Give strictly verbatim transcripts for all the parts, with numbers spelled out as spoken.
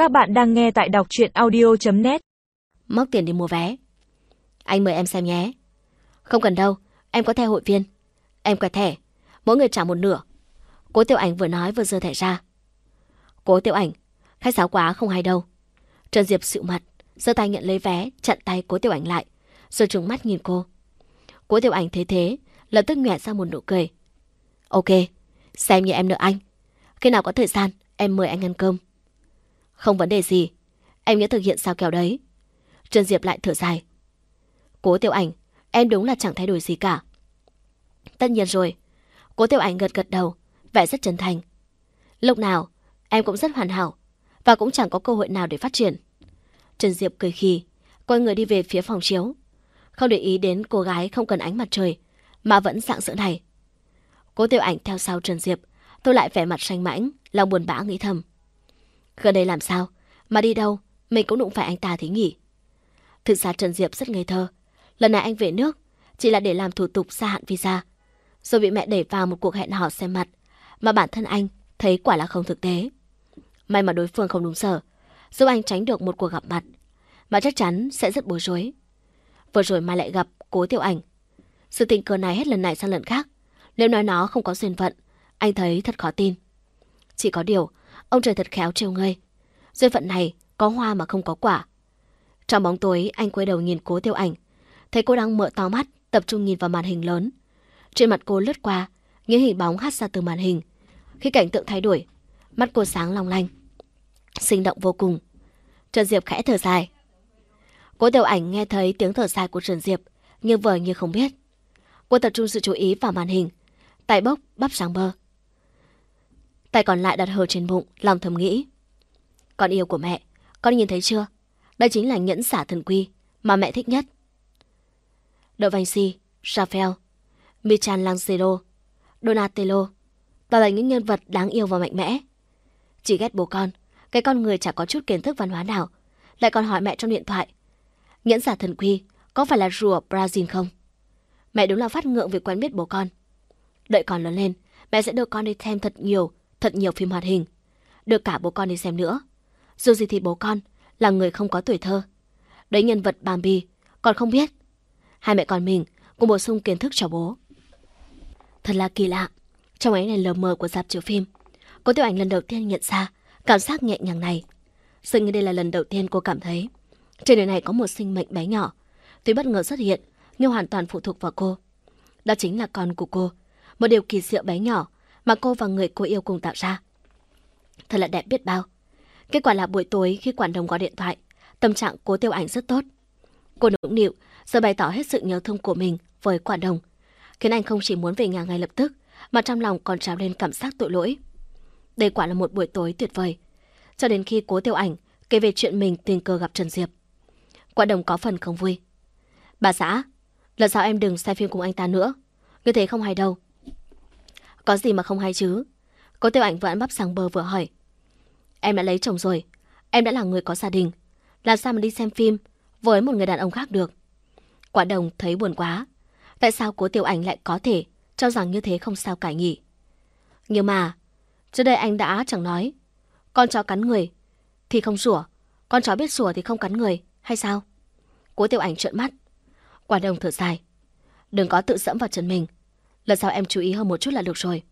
Các bạn đang nghe tại đọc truyện audio chấm net. Móc tiền đi mua vé. Anh mời em xem nhé. Không cần đâu, em có thẻ hội viên. Em quẹt thẻ, mỗi người trả một nửa. Cố Tiểu Ảnh vừa nói vừa giơ thẻ ra. Cố Tiểu Ảnh, khách sáo quá không hay đâu. Trần Diệp xịu mặt, giơ tay nhận lấy vé, chặn tay Cố Tiểu Ảnh lại, rồi trừng mắt nhìn cô. Cố Tiểu Ảnh thấy thế, lập tức nhoẻn ra một nụ cười. Ok, xem như em nợ anh. Khi nào có thời gian, em mời anh ăn cơm. Không vấn đề gì, em nhớ thực hiện sao kèo đấy. Trần Diệp lại thở dài. Cố Tiểu Ảnh, em đúng là chẳng thay đổi gì cả. Tất nhiên rồi. Cố Tiểu Ảnh gật gật đầu, vẻ rất chân thành. Lúc nào, em cũng rất hoàn hảo, và cũng chẳng có cơ hội nào để phát triển. Trần Diệp cười khì, quay người đi về phía phòng chiếu, không để ý đến cô gái không cần ánh mặt trời, mà vẫn sạng sỡ này. Cố Tiểu Ảnh theo sau Trần Diệp, tôi lại vẻ mặt xanh mãnh, lòng buồn bã nghĩ thầm. Gần đây làm sao, mà đi đâu, mình cũng đụng phải anh ta thế nhỉ? Thực ra Trần Diệp rất ngây thơ. Lần này anh về nước chỉ là để làm thủ tục gia hạn visa, rồi bị mẹ đẩy vào một cuộc hẹn hò xem mặt mà bản thân anh thấy quả là không thực tế. May mà đối phương không đúng sở, giúp anh tránh được một cuộc gặp mặt mà chắc chắn sẽ rất bối rối. Vừa rồi mai lại gặp Cố Tiểu Ảnh. Sự tình cờ này hết lần này sang lần khác, nếu nói nó không có duyên phận, anh thấy thật khó tin. Chỉ có điều, ông trời thật khéo trêu ngươi. Duyên phận này có hoa mà không có quả. Trong bóng tối, anh quay đầu nhìn Cố Tiểu Ảnh, thấy cô đang mở to mắt, tập trung nhìn vào màn hình lớn. Trên mặt cô lướt qua những hình bóng hắt ra từ màn hình. Khi cảnh tượng thay đổi, mắt cô sáng long lanh, sinh động vô cùng. Trần Diệp khẽ thở dài. Cố Tiểu Ảnh nghe thấy tiếng thở dài của Trần Diệp, nhưng vờ như không biết. Cô tập trung sự chú ý vào màn hình, tay bốc bắp sáng bơ, tay còn lại đặt hờ trên bụng, lòng thầm nghĩ. Con yêu của mẹ, con nhìn thấy chưa? Đây chính là nhẫn xả thần quy mà mẹ thích nhất. Da Vinci, Raphael, Michelangelo, Donatello, toàn là những nhân vật đáng yêu và mạnh mẽ. Chỉ ghét bố con, cái con người chả có chút kiến thức văn hóa nào, lại còn hỏi mẹ trong điện thoại, nhẫn xả thần quy có phải là rùa Brazil không? Mẹ đúng là phát ngượng vì quen biết bố con. Đợi con lớn lên, mẹ sẽ đưa con đi xem thật nhiều, thật nhiều phim hoạt hình, đưa cả bố con đi xem nữa. Dù gì thì bố con là người không có tuổi thơ. Đấy nhân vật Bambi, con không biết. Hai mẹ con mình cùng bổ sung kiến thức cho bố. Thật là kỳ lạ, trong ánh đèn lờ mờ của rạp chiếu phim, Cố Tiểu Ảnh lần đầu tiên nhận ra cảm giác nhẹ nhàng này. Dường như đây là lần đầu tiên cô cảm thấy trên đời này có một sinh mệnh bé nhỏ, tuy bất ngờ xuất hiện nhưng hoàn toàn phụ thuộc vào cô. Đó chính là con của cô, một điều kỳ diệu bé nhỏ mà cô và người cô yêu cùng tạo ra. Thật là đẹp biết bao. Kết quả là buổi tối khi quản đồng gọi điện thoại, tâm trạng Cố Tiểu Ảnh rất tốt. Cô nũng nịu rồi bày tỏ hết sự nhớ thương của mình với quản đồng, khiến anh không chỉ muốn về nhà ngay lập tức, mà trong lòng còn trào lên cảm giác tội lỗi. Đây quả là một buổi tối tuyệt vời. Cho đến khi Cố Tiểu Ảnh kể về chuyện mình tình cờ gặp Trần Diệp, quản đồng có phần không vui. Bà xã, lần sau em đừng xem phim cùng anh ta nữa, như thế không hay đâu. Có gì mà không hay chứ? Cố Tiểu Ảnh vừa ăn bắp sáng bơ vừa hỏi. Em đã lấy chồng rồi, em đã là người có gia đình, làm sao mà đi xem phim với một người đàn ông khác được? Quản đồng thấy buồn quá. Tại sao Cố Tiểu Ảnh lại có thể cho rằng như thế không sao cả nhỉ? Nhưng mà trước đây anh đã chẳng nói con chó cắn người thì không sủa, con chó biết sủa thì không cắn người, hay sao? Cố Tiểu Ảnh trợn mắt. Quản đồng thở dài. Đừng có tự dẫm vào chân mình, lần sau em chú ý hơn một chút là được rồi.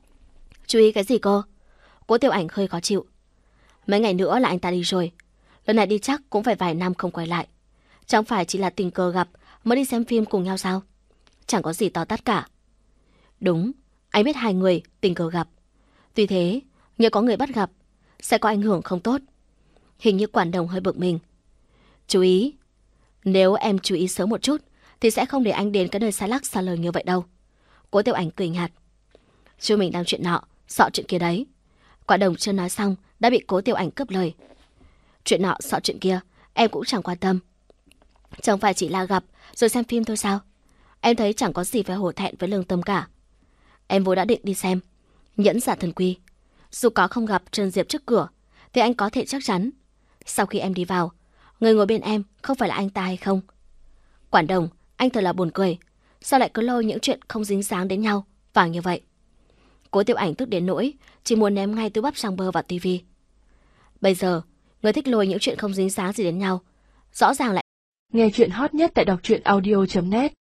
Chú ý cái gì cô? Cố Tiểu Ảnh hơi khó chịu. Mấy ngày nữa là anh ta đi rồi, lần này đi chắc cũng phải vài năm không quay lại. Chẳng phải chỉ là tình cờ gặp mới đi xem phim cùng nhau sao? Chẳng có gì to tát cả. Đúng, anh biết hai người tình cờ gặp. Tuy thế, nhờ có người bắt gặp sẽ có ảnh hưởng không tốt. Hình như quản đồng hơi bực mình. Chú ý, nếu em chú ý sớm một chút thì sẽ không để anh đến cái nơi xa lắc xa lời như vậy đâu. Cố Tiểu Ảnh cười nhạt. Chú mình đang chuyện nọ, sợ chuyện kia đấy. Quản đồng chưa nói xong đã bị Cố Tiểu Ảnh cướp lời. Chuyện nọ sợ chuyện kia em cũng chẳng quan tâm. Chẳng phải chỉ là gặp rồi xem phim thôi sao? Em thấy chẳng có gì phải hổ thẹn với lương tâm cả. Em vốn đã định đi xem nhẫn giả thần quy. Dù có không gặp Trần Diệp trước cửa thì anh có thể chắc chắn sau khi em đi vào, người ngồi bên em không phải là anh ta hay không? Quản đồng, anh thật là buồn cười. Sao lại cứ lôi những chuyện không dính dáng đến nhau vào như vậy? Cố Tiểu Ảnh tức đến nỗi chỉ muốn ném ngay túi bắp sang bơ vào tivi. Bây giờ Người thích lôi những chuyện không dính dáng gì đến nhau. Rõ ràng lại nghe chuyện hot nhất tại đọc truyện audio chấm net.